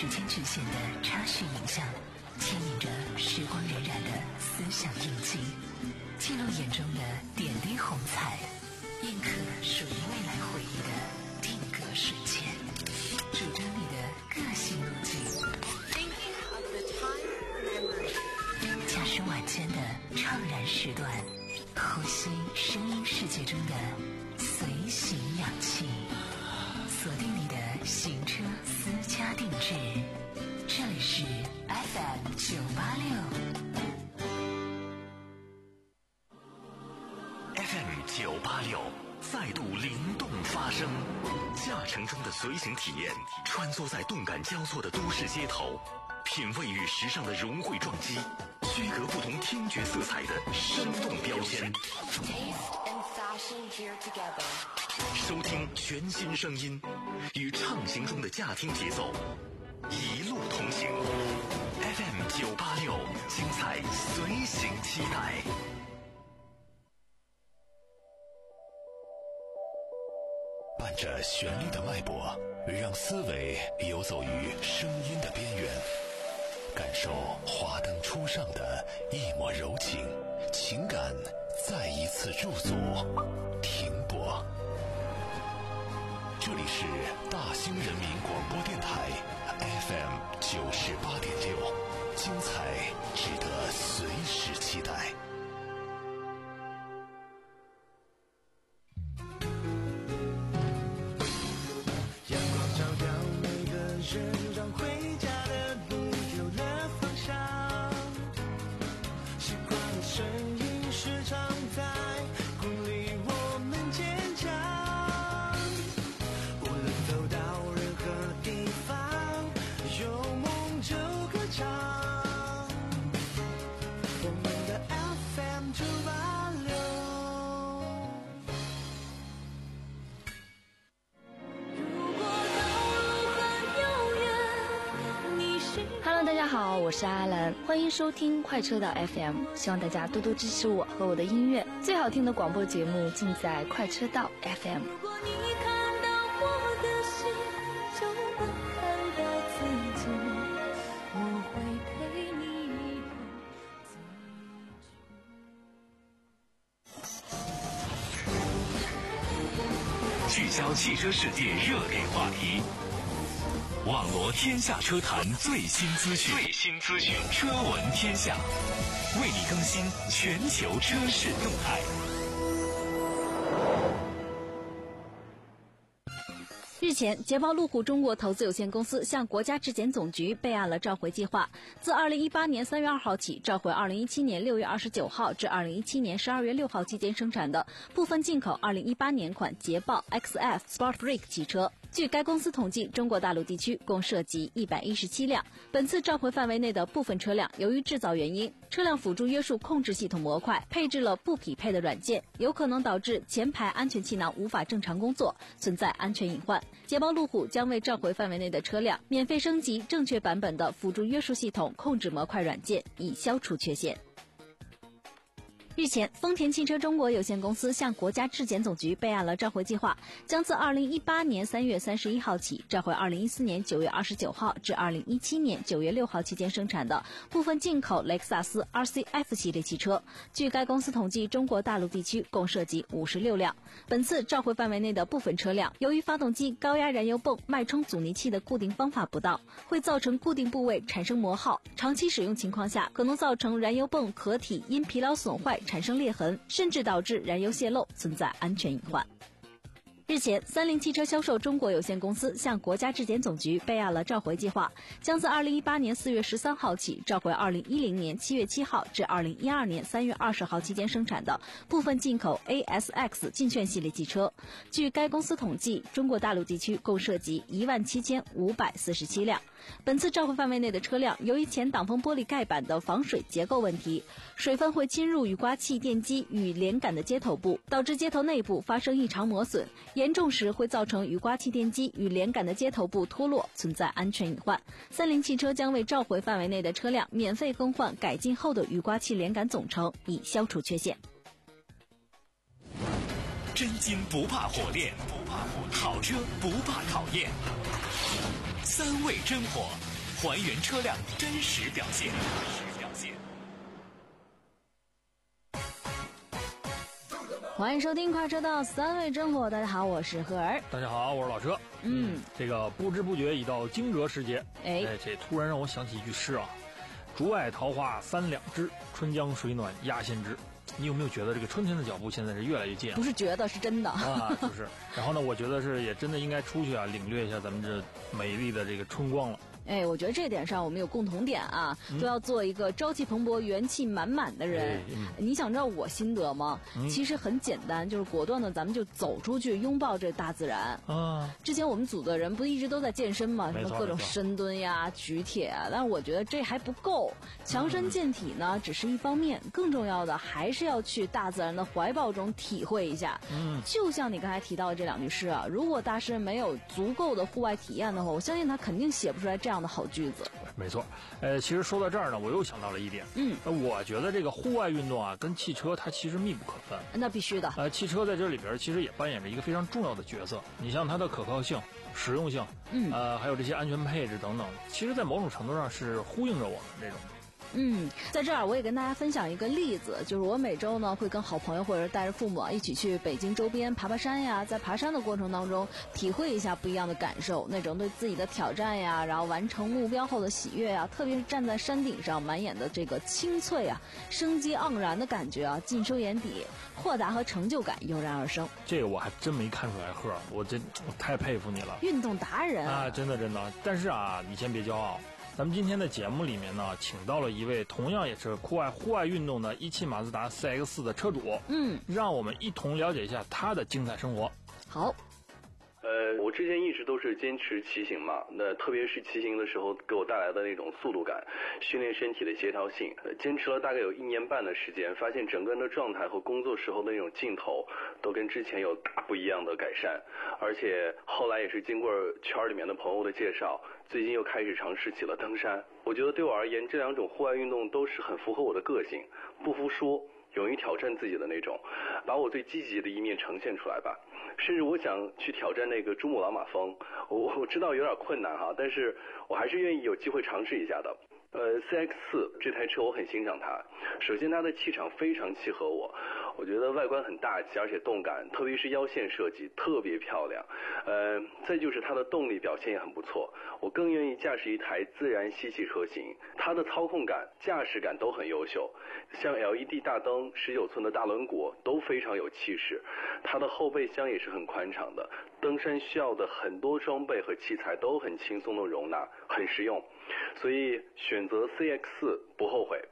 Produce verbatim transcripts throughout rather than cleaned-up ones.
时间局限的插叙影像，牵引着时光荏苒的思想印记，记录眼中的点滴红彩，印刻属于未来回忆的定格瞬间，主张你的个性路径。驾驶晚间的怅然时段，呼吸声音世界中的随行氧气，锁定你的行车私家定制。这里是 F M 九八六 F M 九八六再度灵动发声，驾乘中的随行体验，穿梭在动感交错的都市街头，品味与时尚的融汇撞击，区隔不同听觉色彩的生动标签，收听全新声音，与畅行中的驾听节奏一路同行。 F M 九八六精彩随行期待。伴着旋律的脉搏，让思维游走于声音的边缘，感受华灯初上的一抹柔情，情感再一次驻足停泊。这里是大兴人民广播电台 F M 九十八点六，精彩值得随时期待。 让回家的路有了方向，习惯的声音时常在鼓励我们坚强，无论走到任何地方，有梦就歌唱，我们的 F M 九八六。 Hello， 大家好，我是阿兰，欢迎收听快车道 F M， 希望大家多多支持我和我的音乐，最好听的广播节目尽在快车道 F M。 如果你看到我的心，就能看到自己，我会陪你一起。 聚焦汽车世界热点话题，网罗天下车坛最新资讯，最新资讯，车闻天下，为你更新全球车市动态。 日前，捷豹路虎中国投资有限公司向国家质检总局备案了召回计划，自二零一八年三月二号起召回二零一七年六月二十九号至二零一七年十二月六号期间生产的部分进口二零一八年款捷豹 X F Sport Break 汽车。据该公司统计，中国大陆地区共涉及一百一十七辆。本次召回范围内的部分车辆，由于制造原因，车辆辅助约束控制系统模块配置了不匹配的软件，有可能导致前排安全气囊无法正常工作，存在安全隐患。捷豹路虎将为召回范围内的车辆免费升级正确版本的辅助约束系统控制模块软件，以消除缺陷。日前，丰田汽车中国有限公司向国家质检总局备案了召回计划，将自二零一八年三月三十一号起召回二零一四年九月二十九号至二零一七年九月六号期间生产的部分进口雷克萨斯 R C F 系列汽车。据该公司统计，中国大陆地区共涉及五十六辆。本次召回范围内的部分车辆，由于发动机高压燃油泵脉冲阻尼器的固定方法不当，会造成固定部位产生磨耗，长期使用情况下可能造成燃油泵壳体因疲劳损坏产生裂痕，甚至导致燃油泄漏，存在安全隐患。日前，三菱汽车销售中国有限公司向国家质检总局备案了召回计划，将自二零一八年四月十三号起召回二零一零年七月七号至二零一二年三月二十号期间生产的部分进口 A S X 劲炫系列汽车。据该公司统计，中国大陆地区共涉及一万七千五百四十七辆。本次召回范围内的车辆，由于前挡风玻璃盖板的防水结构问题，水分会侵入雨刮器电机与连杆的接头部，导致接头内部发生异常磨损，严重时会造成雨刮器电机与连杆的接头部脱落，存在安全隐患。三菱汽车将为召回范围内的车辆免费更换改进后的雨刮器连杆总成，以消除缺陷。 真金不怕火炼，不怕火，好车不怕考验。三味真火， 还原车辆真实表现。真实表现。 欢迎收听快车道三味真火，大家好，我是赫尔。 大家好，我是老车。 嗯， 这个不知不觉已到惊蛰时节， 哎， 这突然让我想起一句诗啊：竹外桃花三两枝，春江水暖鸭先知。你有没有觉得这个春天的脚步现在是越来越近啊？ 不是觉得，是真的啊，就是。然后呢，我觉得是也真的应该出去啊，领略一下咱们这美丽的这个春光了。 哎，我觉得这点上我们有共同点啊，嗯、都要做一个朝气蓬勃、元气满满的人。哎嗯、你想知道我心得吗？嗯、其实很简单，就是果断的，咱们就走出去，拥抱这大自然。啊，之前我们组的人不一直都在健身吗？什么各种深蹲呀、举铁啊，但是我觉得这还不够，强身健体呢、嗯、只是一方面，更重要的还是要去大自然的怀抱中体会一下。嗯，就像你刚才提到的这两句诗啊，如果大师没有足够的户外体验的话，我相信他肯定写不出来这样的好句子。 没错，呃，其实说到这儿呢，我又想到了一点，嗯，我觉得这个户外运动啊，跟汽车它其实密不可分。 那必须的。 呃，汽车在这里边其实也扮演着一个非常重要的角色。你像它的可靠性、实用性，嗯，呃，还有这些安全配置等等，其实在某种程度上是呼应着我们这种。 嗯，在这儿我也跟大家分享一个例子，就是我每周呢会跟好朋友或者带着父母一起去北京周边爬爬山呀，在爬山的过程当中体会一下不一样的感受，那种对自己的挑战呀，然后完成目标后的喜悦呀，特别是站在山顶上满眼的这个青翠啊，生机盎然的感觉啊，尽收眼底，豁达和成就感油然而生。 这个我还真没看出来，赫，我真我太佩服你了， 运动达人啊，真的真的。但是啊，你先别骄傲。咱们今天的节目里面呢，请到了一位同样也是酷爱户外运动的一汽马自达 C X 四 的车主，嗯，让我们一同了解一下他的精彩生活。 好。 呃，我之前一直都是坚持骑行嘛，那特别是骑行的时候给我带来的那种速度感，训练身体的协调性，呃，坚持了大概有一年半的时间，发现整个人的状态和工作时候的那种劲头都跟之前有大不一样的改善，而且后来也是经过圈里面的朋友的介绍，最近又开始尝试起了登山。我觉得对我而言，这两种户外运动都是很符合我的个性，不服输，勇于挑战自己的那种，把我最积极的一面呈现出来吧。甚至我想去挑战那个珠穆朗玛峰，我我知道有点困难哈，但是我还是愿意有机会尝试一下的。呃 ，C X 四 这台车我很欣赏它。首先，它的气场非常契合我，我觉得外观很大气，而且动感，特别是腰线设计特别漂亮。呃，再就是它的动力表现也很不错。我更愿意驾驶一台自然吸气车型，它的操控感、驾驶感都很优秀。像 L E D 大灯、十九寸的大轮毂都非常有气势。它的后备箱也是很宽敞的，登山需要的很多装备和器材都很轻松的容纳，很实用。所以选择 C X 四 不后悔。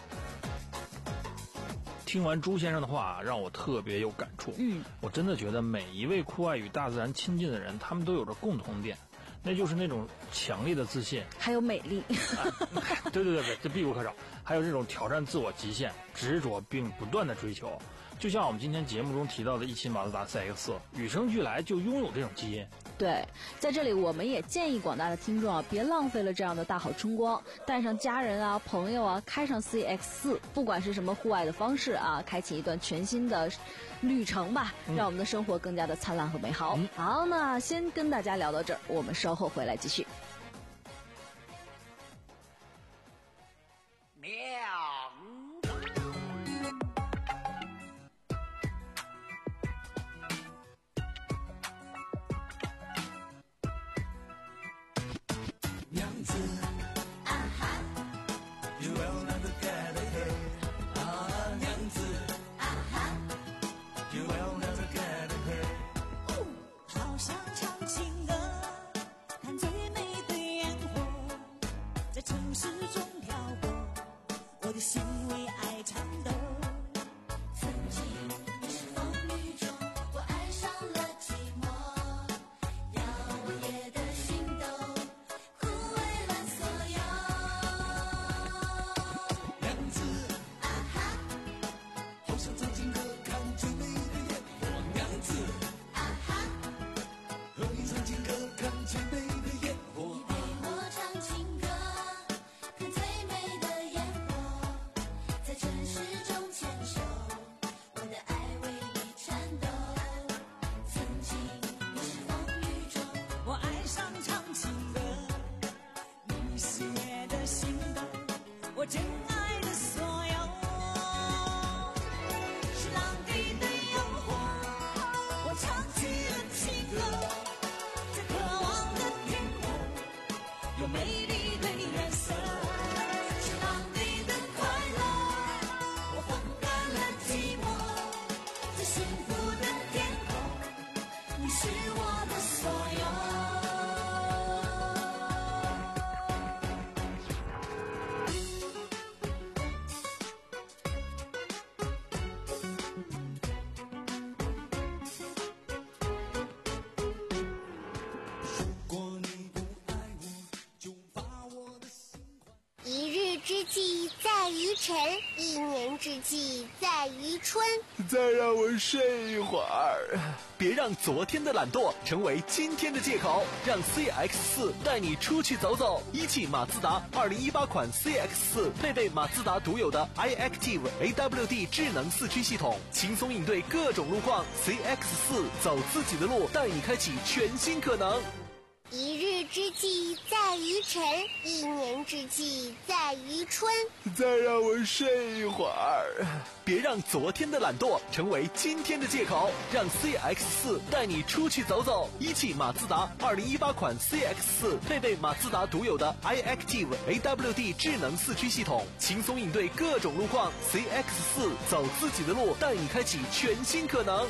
听完朱先生的话，让我特别有感触。嗯，我真的觉得每一位酷爱与大自然亲近的人，他们都有着共同点，那就是那种强烈的自信， 还有美丽。 啊、对对对对，这必不可少。还有这种挑战自我极限、执着并不断的追求。就像我们今天节目中提到的一汽马自达 C X 四，与生俱来就拥有这种基因。 对，在这里我们也建议广大的听众啊，别浪费了这样的大好春光，带上家人啊、朋友啊，开上 C X 四，不管是什么户外的方式啊，开启一段全新的旅程吧，嗯、让我们的生活更加的灿烂和美好。嗯、好，那先跟大家聊到这儿，我们稍后回来继续。 喵。娘子，啊哈 ，You will never get ahead。啊，娘子，啊哈 ，You will never get ahead。好想唱情歌，看最美的晨，一年之计在于春。 再让我睡一会儿。 别让昨天的懒惰成为今天的借口，让 C X 四 带你出去走走。一汽马自达二零一八款 C X 四 配备马自达独有的 iActive A W D 智能四驱系统，轻松应对各种路况。C X 四 走自己的路，带你开启全新可能。 一日之计在于晨，一年之计在于春。 再让我睡一会儿。 别让昨天的懒惰成为今天的借口，让 C X 四 带你出去走走。一汽马自达二零一八款 C X 四 配备马自达独有的 iActive A W D 智能四驱系统，轻松应对各种路况。C X 四 走自己的路，带你开启全新可能。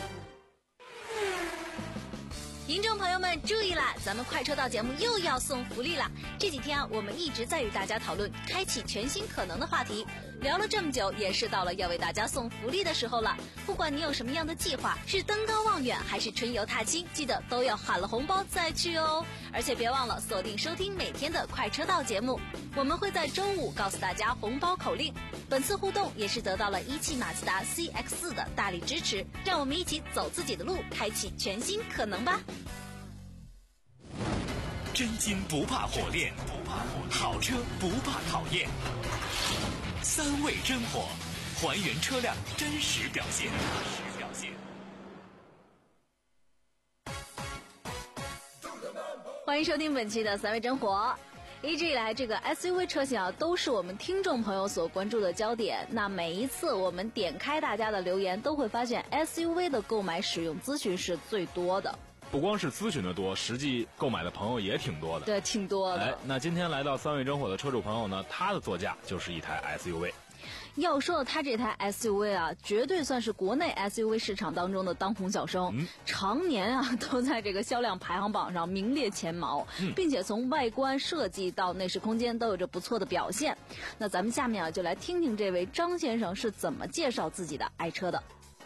听众朋友们注意啦，咱们快车道节目又要送福利了。这几天啊，我们一直在与大家讨论开启全新可能的话题，聊了这么久，也是到了要为大家送福利的时候了。不管你有什么样的计划，是登高望远还是春游踏青，记得都要喊了红包再去哦。而且别忘了锁定收听每天的快车道节目，我们会在周五告诉大家红包口令。本次互动也是得到了一汽马自达 C X 四 的大力支持，让我们一起走自己的路，开启全新可能吧。 真金不怕火炼，好车不怕考验。三味真火，还原车辆真实表现。 欢迎收听本期的三味真火。一直以来，这个 S U V 车型啊，都是我们听众朋友所关注的焦点。那每一次我们点开大家的留言，都会发现 S U V 的购买使用咨询是最多的。 不光是咨询的多，实际购买的朋友也挺多的。 对，挺多的。 哎，那今天来到三味真火的车主朋友呢，他的座驾就是一台 S U V。 要说他这台 S U V 啊，绝对算是国内 S U V 市场当中的当红小生，嗯、常年啊都在这个销量排行榜上名列前茅，嗯、并且从外观设计到内饰空间都有着不错的表现。那咱们下面啊就来听听这位张先生是怎么介绍自己的爱车的。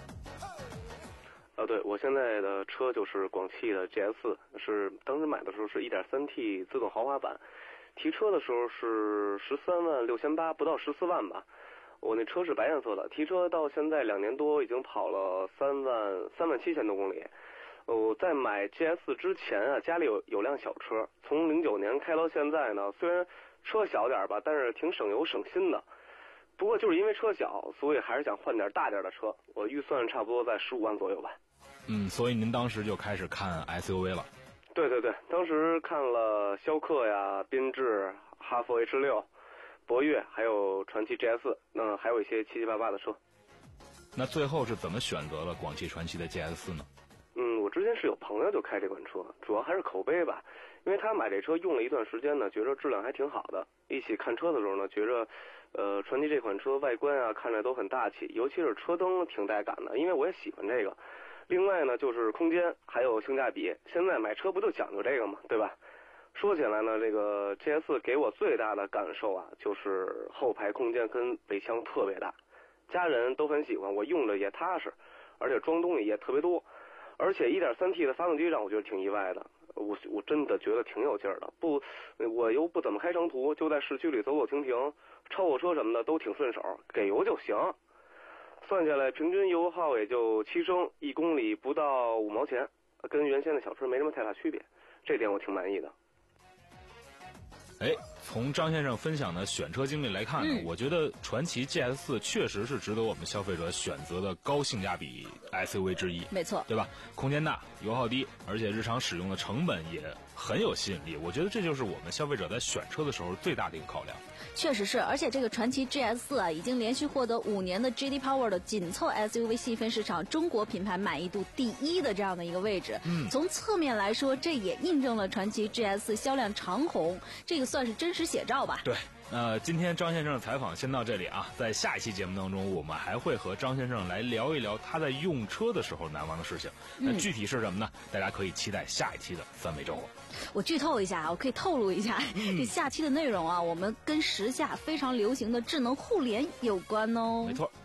啊，对，我现在的车就是广汽的 G S 四，是当时买的时候是 一点三 T 自动豪华版，提车的时候是十三万六千八，不到十四万吧。我那车是白颜色的，提车到现在两年多，已经跑了三万三万七千多公里。我在买 G S 四之前啊，家里有有辆小车，从零九年开到现在呢，虽然车小点吧，但是挺省油省心的。不过就是因为车小，所以还是想换点大点的车。我预算差不多在十五万左右吧。 嗯，所以您当时就开始看 S U V 了？ 对对对，当时看了逍客呀、缤智、哈弗 H 六、博越，还有传祺 G S 四，那还有一些七七八八的车。 那最后是怎么选择了广汽传祺的 G S 四呢？ 嗯，我之前是有朋友就开这款车，主要还是口碑吧。因为他买这车用了一段时间呢，觉着质量还挺好的。一起看车的时候呢，觉着，呃，传祺这款车外观啊看着都很大气，尤其是车灯挺带感的，因为我也喜欢这个。另外呢，就是空间还有性价比。现在买车不就讲究这个嘛，对吧？说起来呢，这个 G S 四给我最大的感受啊，就是后排空间跟尾箱特别大，家人都很喜欢，我用着也踏实，而且装东西也特别多。而且 一点三 T 的发动机让我觉得挺意外的，我我真的觉得挺有劲儿的。不，我又不怎么开长途，就在市区里走走停停，超货车什么的都挺顺手，给油就行。算下来平均油耗也就七升，一公里不到五毛钱，跟原先的小车没什么太大区别，这点我挺满意的。 哎，从张先生分享的选车经历来看呢，嗯、我觉得传祺 G S 四确实是值得我们消费者选择的高性价比 S U V 之一。 没错， 对吧？空间大，油耗低，而且日常使用的成本也很有吸引力。我觉得这就是我们消费者在选车的时候最大的一个考量。 确实是，而且这个传祺 G S 四啊，已经连续获得五年的 J D Power 的紧凑 S U V 细分市场中国品牌满意度第一的这样的一个位置。嗯，从侧面来说，这也印证了传祺 G S 四销量长红，这个算是真实写照吧。 对。那今天张先生的采访先到这里啊，在下一期节目当中，我们还会和张先生来聊一聊他在用车的时候难忘的事情。那具体是什么呢？大家可以期待下一期的三味真火。 我剧透一下，我可以透露一下，嗯、这下期的内容啊，我们跟时下非常流行的智能互联有关哦。 没错。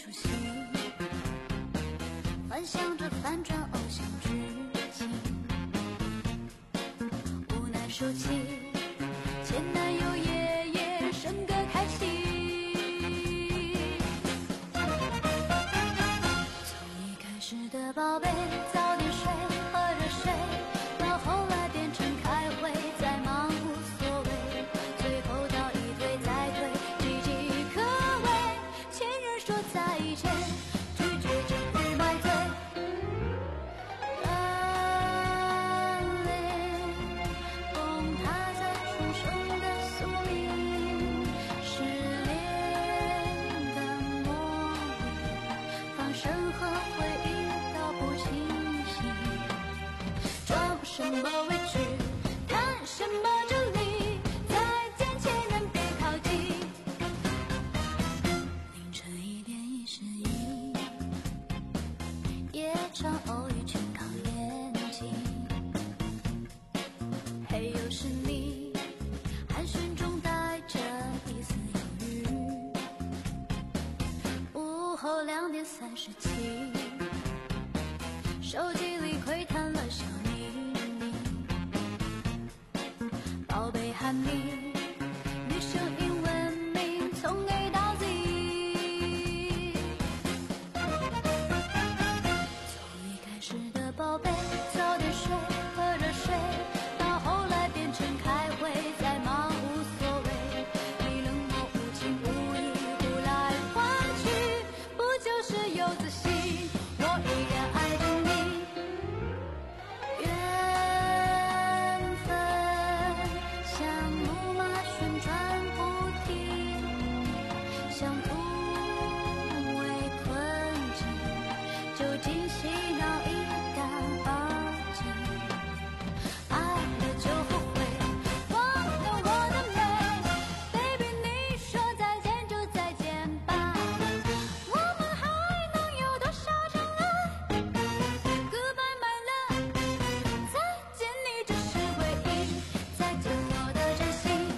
出戏，幻想着反转偶像剧情，无奈收起前男友夜夜笙歌开启。从一开始的宝贝早点睡喝热水，到后来变成开会再忙无所谓，最后到一推再推，岌岌可危。前任说再见，拒绝整日买醉，热泪崩塌在双手的宿命，失恋的魔力，放生和回忆都不清晰，装什么委屈，谈什么真理，再见前任别靠近。凌晨一点一十一，夜场偶遇全靠眼睛，嘿又是你，寒暄中带着一丝犹豫。午后两点三十七，手机里窥探了小秘密，宝贝喊你，女生英文名从 A 到 Z。 从一开始的宝贝早点睡喝热水，到后来变成开会再忙无所谓，你冷漠无情无义呼来唤去，不就是有自信，我依然爱着你。缘分像木马旋转不停，像突围困境，究竟洗脑一干二净，爱了就后悔，忘了我的美 Baby 你说再见就再见吧，我们还能有多少障碍 Goodbye my love， 再见你只是回忆，再见我的真心。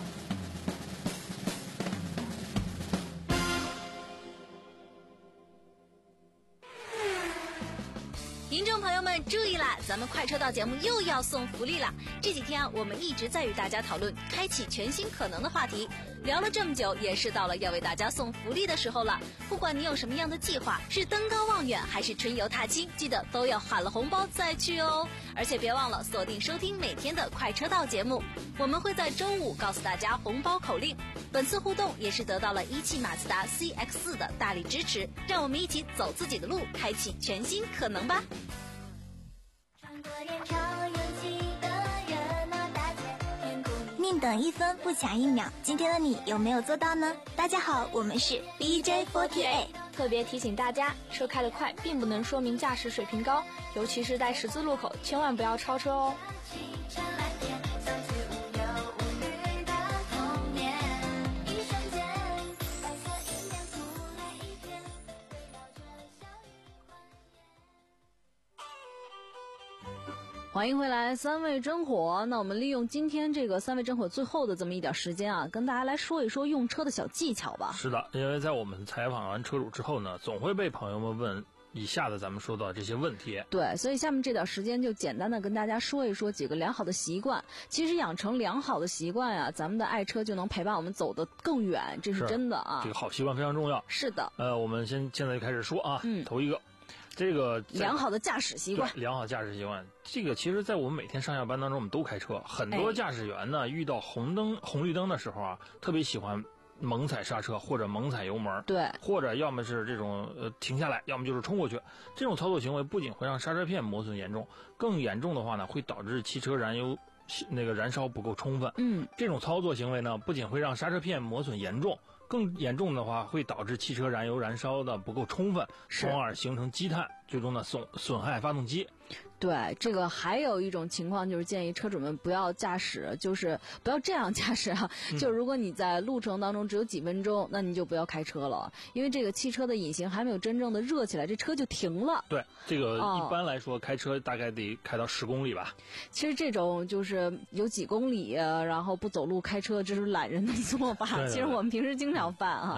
听众朋友们注意啦，咱们快车道节目又要送福利啦！这几天啊，我们一直在与大家讨论开启全新可能的话题，聊了这么久，也是到了要为大家送福利的时候了。不管你有什么样的计划，是登高望远还是春游踏青，记得都要喊了红包再去哦。而且别忘了锁定收听每天的快车道节目，我们会在周五告诉大家红包口令。本次互动也是得到了一汽马自达 C X 四 的大力支持，让我们一起走自己的路，开启全新可能吧。 穿过人潮有几个热闹大街，天空里宁等一分不抢一秒，今天的你有没有做到呢？大家好，我们是 B J 四十八。 特别提醒大家，车开得快并不能说明驾驶水平高，尤其是在十字路口，千万不要超车哦。 汽车蓝天，相聚无忧无虑的童年，一瞬间，白色云烟覆了一片，围绕着小雨宽言。 欢迎回来，三味真火。那我们利用今天这个三味真火最后的这么一点时间啊，跟大家来说一说用车的小技巧吧。 是的，因为在我们采访完车主之后呢，总会被朋友们问以下的咱们说到的这些问题。 对，所以下面这点时间就简单的跟大家说一说几个良好的习惯。其实养成良好的习惯啊，咱们的爱车就能陪伴我们走得更远，这是真的啊。 这个好习惯非常重要。 是的。 呃，我们先现在就开始说啊， 嗯， 头一个。这个良好的驾驶习惯， 良好驾驶习惯，这个其实，在我们每天上下班当中，我们都开车。很多驾驶员呢，哎、遇到红灯、红绿灯的时候啊，特别喜欢猛踩刹车或者猛踩油门， 对， 或者要么是这种呃停下来，要么就是冲过去。这种操作行为不仅会让刹车片磨损严重，更严重的话呢，会导致汽车燃油那个燃烧不够充分。 嗯， 这种操作行为呢，不仅会让刹车片磨损严重。更严重的话，会导致汽车燃油燃烧的不够充分，从而形成积碳，最终呢损损害发动机。 对，这个还有一种情况就是建议车主们不要驾驶，就是不要这样驾驶啊。嗯、就如果你在路程当中只有几分钟，那你就不要开车了，因为这个汽车的引擎还没有真正的热起来，这车就停了。 对，这个一般来说、哦、开车大概得开到十公里吧。 其实这种就是有几公里，然后不走路开车，这是懒人的做法。 对对对， 其实我们平时经常犯啊。 嗯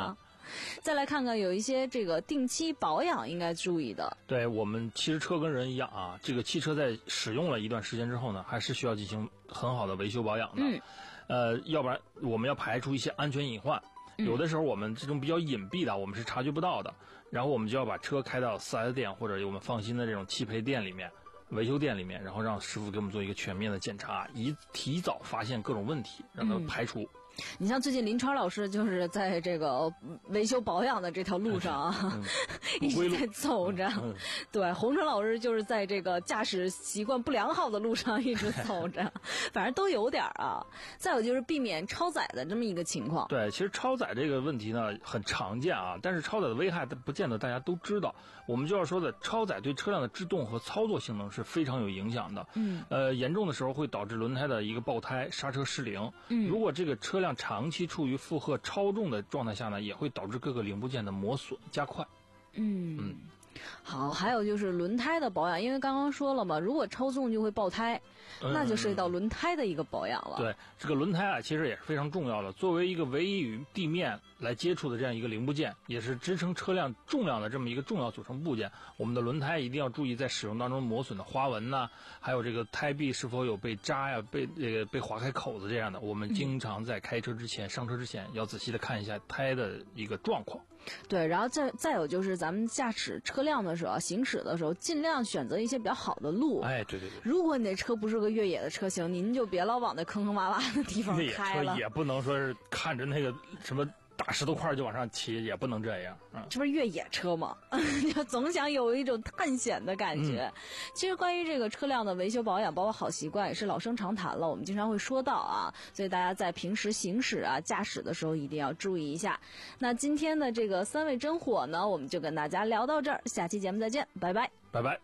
再来看看有一些这个定期保养应该注意的。 对，我们其实车跟人一样啊，这个汽车在使用了一段时间之后呢，还是需要进行很好的维修保养的。嗯，呃，要不然我们要排除一些安全隐患。有的时候我们这种比较隐蔽的，我们是察觉不到的，然后我们就要把车开到 四 S 店或者我们放心的这种汽配店里面、维修店里面，然后让师傅给我们做一个全面的检查，一提早发现各种问题，让它排除。嗯， 你像最近林川老师就是在这个维修保养的这条路上啊，嗯、一直在走着。嗯、对，洪晨老师就是在这个驾驶习惯不良好的路上一直走着，反正都有点啊。再有就是避免超载的这么一个情况。 对，其实超载这个问题呢很常见啊，但是超载的危害不见得大家都知道。我们就要说的，超载对车辆的制动和操作性能是非常有影响的。嗯，呃，严重的时候会导致轮胎的一个爆胎、刹车失灵。嗯，如果这个车辆长期处于负荷超重的状态下呢，也会导致各个零部件的磨损加快。 嗯嗯，好，还有就是轮胎的保养，因为刚刚说了嘛，如果超重就会爆胎，嗯、那就涉及到轮胎的一个保养了。 对，这个轮胎啊，其实也是非常重要的。作为一个唯一与地面来接触的这样一个零部件，也是支撑车辆重量的这么一个重要组成部件，我们的轮胎一定要注意在使用当中磨损的花纹呐、啊，还有这个胎壁是否有被扎呀、被这个被划开口子这样的。我们经常在开车之前、嗯、上车之前要仔细的看一下胎的一个状况。 对，然后再再有就是咱们驾驶车辆的时候、行驶的时候，尽量选择一些比较好的路。 哎，对对对。 如果你的车不是个越野的车型，您就别老往那坑坑洼洼的地方开了。 越野车也不能说是看着那个什么大石头块就往上骑，也不能这样。嗯， 这不是越野车吗？就总想有一种探险的感觉。嗯、其实关于这个车辆的维修保养，包括好习惯，也是老生常谈了。我们经常会说到啊，所以大家在平时行驶啊、驾驶的时候一定要注意一下。那今天的这个三味真火呢，我们就跟大家聊到这儿，下期节目再见，拜拜， 拜拜。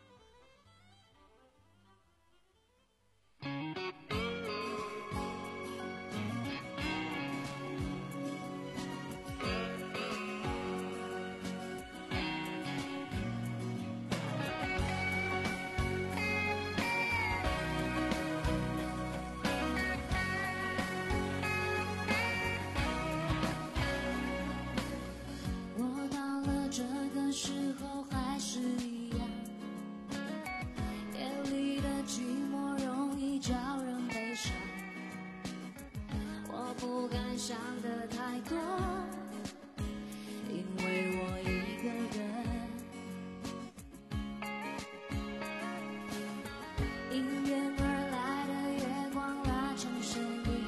想的太多，因为我一个人。迎面而来的月光拉成身影，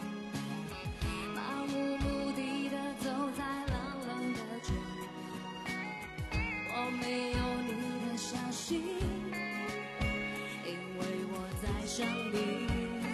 漫无目的的走在冷冷的街，我没有你的消息，因为我在想你。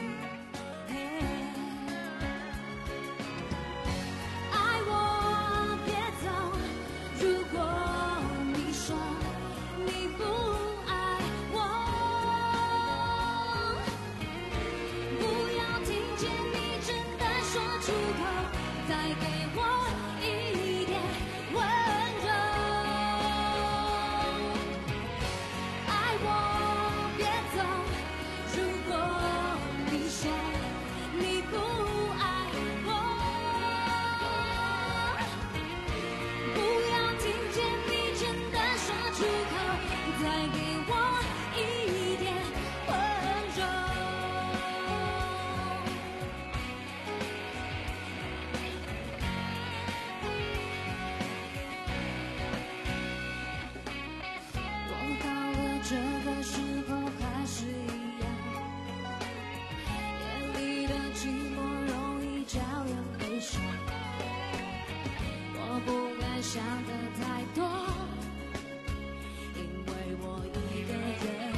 想的太多，因为我一个人，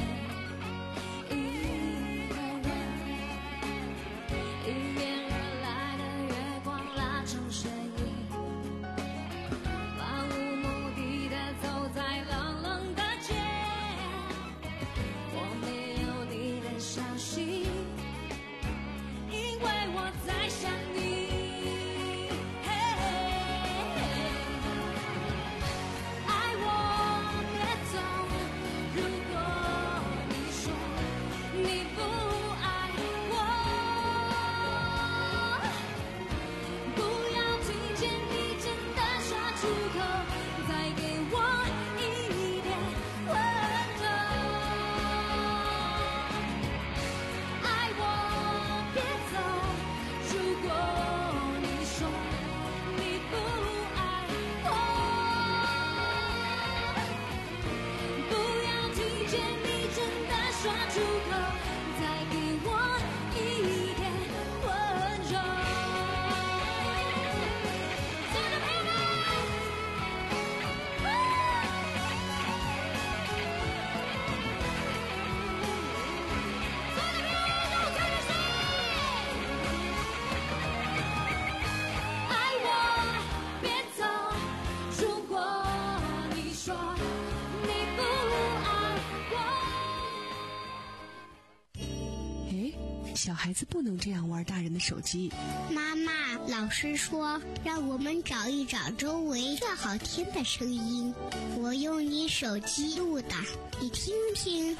一个人，迎面而来的月光拉成身影，漫无目的的走在冷冷的街，我没有你的消息，因为我在想你。爱小孩子不能这样玩大人的手机。 妈妈，老师说让我们找一找周围最好听的声音，我用你手机录的，你听听。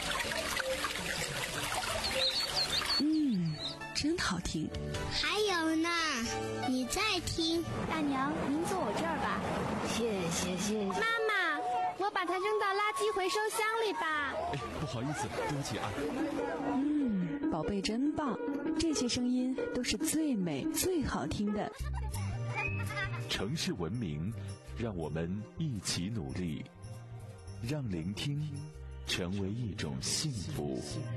嗯，真好听。 还有呢，你再听。 大娘，您坐我这儿吧。 谢谢谢谢。 妈妈，我把它扔到垃圾回收箱里吧。 哎，不好意思，对不起啊。 嗯，宝贝真棒，这些声音都是最美最好听的。 城市文明，让我们一起努力，让聆听成为一种幸福。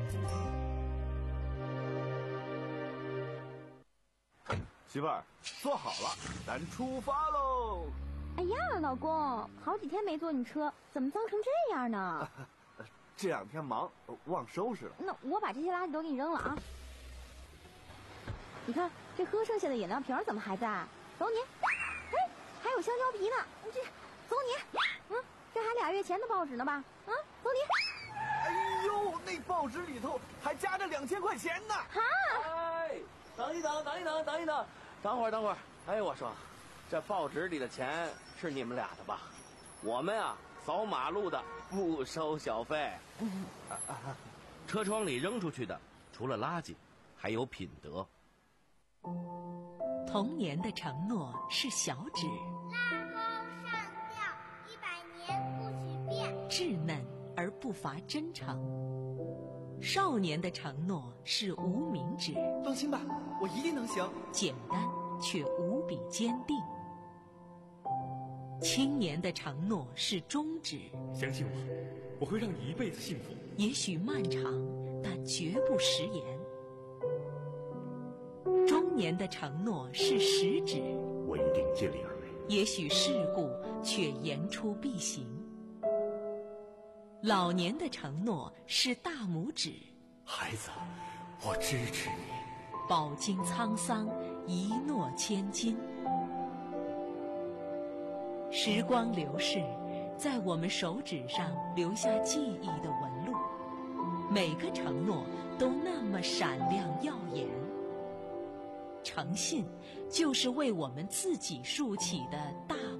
媳妇儿，坐好了，咱出发喽！ 哎呀，老公，好几天没坐你车，怎么脏成这样呢？ 这两天忙，忘收拾了。 那我把这些垃圾都给你扔了啊！你看这喝剩下的饮料瓶怎么还在？走你！哎，还有香蕉皮呢，这走你！嗯，这还俩月前的报纸呢吧？啊，走你！ 哎呦，那报纸里头还夹着两千块钱呢！ 哈！ 哎，等一等，等一等，等一等，等会儿，等会儿。哎，我说，这报纸里的钱是你们俩的吧？我们啊，扫马路的不收小费。车窗里扔出去的，除了垃圾，还有品德。 童年的承诺是小指， 拉钩上吊，一百年不许变， 稚嫩而不乏真诚。少年的承诺是无名指， 放心吧，我一定能行。 简单却无比坚定。青年的承诺是中指， 相信我，我会让你一辈子幸福。 也许漫长，但绝不食言。中年的承诺是食指， 我一定尽力而为。 也许世故，却言出必行。老年的承诺是大拇指， 孩子，我支持你。 饱经沧桑，一诺千金。时光流逝，在我们手指上留下记忆的纹路，每个承诺都那么闪亮耀眼。诚信，就是为我们自己竖起的大